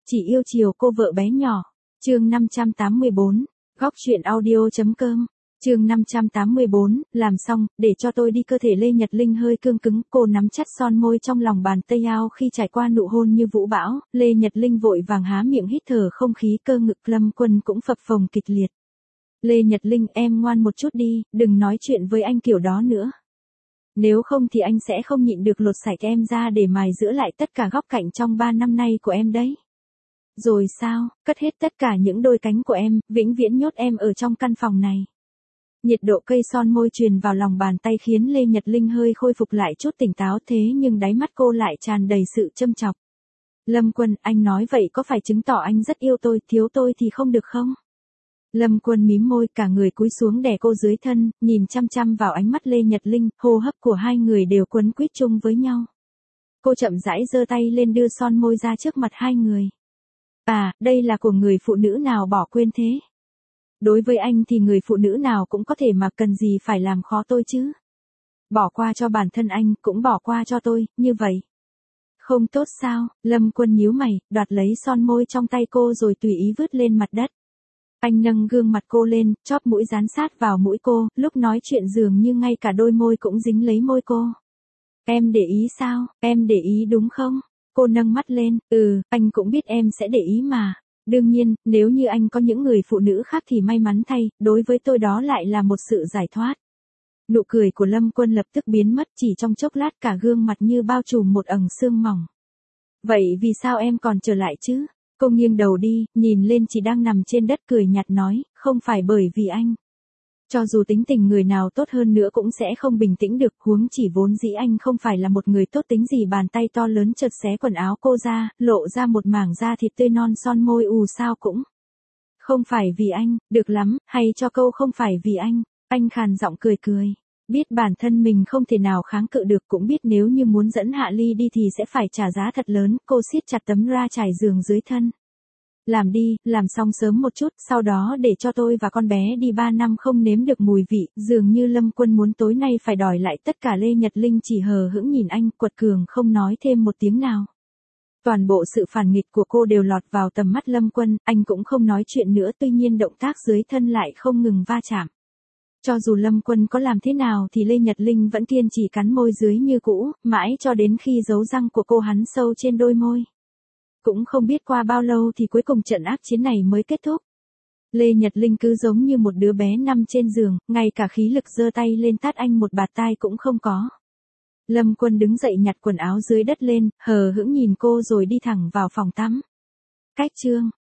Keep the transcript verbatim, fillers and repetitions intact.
chỉ yêu chiều cô vợ bé nhỏ. Chương năm trăm tám mươi bốn, góc truyện audio.com. Chương năm trăm tám mươi bốn, làm xong, để cho tôi đi. Cơ thể Lê Nhật Linh hơi cương cứng, cô nắm chặt son môi trong lòng bàn tay ao khi trải qua nụ hôn như vũ bão. Lê Nhật Linh vội vàng há miệng hít thở không khí, cơ ngực Lâm Quân cũng phập phồng kịch liệt. Lê Nhật Linh, em ngoan một chút đi, đừng nói chuyện với anh kiểu đó nữa. Nếu không thì anh sẽ không nhịn được lột sạch em ra để mài giũa lại tất cả góc cạnh trong ba năm nay của em đấy. Rồi sao, cất hết tất cả những đôi cánh của em, vĩnh viễn nhốt em ở trong căn phòng này. Nhiệt độ cây son môi truyền vào lòng bàn tay khiến Lê Nhật Linh hơi khôi phục lại chút tỉnh táo, thế nhưng đáy mắt cô lại tràn đầy sự châm chọc. Lâm Quân, anh nói vậy có phải chứng tỏ anh rất yêu tôi, thiếu tôi thì không được không? Lâm Quân mím môi, cả người cúi xuống đè cô dưới thân, nhìn chăm chăm vào ánh mắt Lê Nhật Linh, hô hấp của hai người đều quấn quýt chung với nhau. Cô chậm rãi giơ tay lên đưa son môi ra trước mặt hai người. À, đây là của người phụ nữ nào bỏ quên thế? Đối với anh thì người phụ nữ nào cũng có thể mà, cần gì phải làm khó tôi chứ? Bỏ qua cho bản thân anh, cũng bỏ qua cho tôi, như vậy. Không tốt sao? Lâm Quân nhíu mày, đoạt lấy son môi trong tay cô rồi tùy ý vứt lên mặt đất. Anh nâng gương mặt cô lên, chóp mũi dán sát vào mũi cô, lúc nói chuyện dường như ngay cả đôi môi cũng dính lấy môi cô. Em để ý sao? Em để ý đúng không? Cô nâng mắt lên, ừ, anh cũng biết em sẽ để ý mà. Đương nhiên, nếu như anh có những người phụ nữ khác thì may mắn thay, đối với tôi đó lại là một sự giải thoát. Nụ cười của Lâm Quân lập tức biến mất, chỉ trong chốc lát cả gương mặt như bao trùm một ầng sương mỏng. Vậy vì sao em còn trở lại chứ? Cô nghiêng đầu đi, nhìn lên chị đang nằm trên đất cười nhạt nói, không phải bởi vì anh. Cho dù tính tình người nào tốt hơn nữa cũng sẽ không bình tĩnh được, huống chỉ vốn dĩ anh không phải là một người tốt tính gì. Bàn tay to lớn chợt xé quần áo cô ra, lộ ra một mảng da thịt tươi non, son môi ù sao cũng. Không phải vì anh, được lắm, hay cho câu không phải vì anh. Anh khàn giọng cười cười. Biết bản thân mình không thể nào kháng cự được, cũng biết nếu như muốn dẫn Hạ Ly đi thì sẽ phải trả giá thật lớn. Cô siết chặt tấm ra trải giường dưới thân. Làm đi, làm xong sớm một chút, sau đó để cho tôi và con bé đi ba năm không nếm được mùi vị. Dường như Lâm Quân muốn tối nay phải đòi lại tất cả. Lê Nhật Linh chỉ hờ hững nhìn anh, quật cường không nói thêm một tiếng nào. Toàn bộ sự phản nghịch của cô đều lọt vào tầm mắt Lâm Quân, anh cũng không nói chuyện nữa, tuy nhiên động tác dưới thân lại không ngừng va chạm. Cho dù Lâm Quân có làm thế nào thì Lê Nhật Linh vẫn kiên trì cắn môi dưới như cũ, mãi cho đến khi dấu răng của cô hắn sâu trên đôi môi. Cũng không biết qua bao lâu thì cuối cùng trận ác chiến này mới kết thúc. Lê Nhật Linh cứ giống như một đứa bé nằm trên giường, ngay cả khí lực giơ tay lên tát anh một bạt tai cũng không có. Lâm Quân đứng dậy nhặt quần áo dưới đất lên, hờ hững nhìn cô rồi đi thẳng vào phòng tắm. Cách chương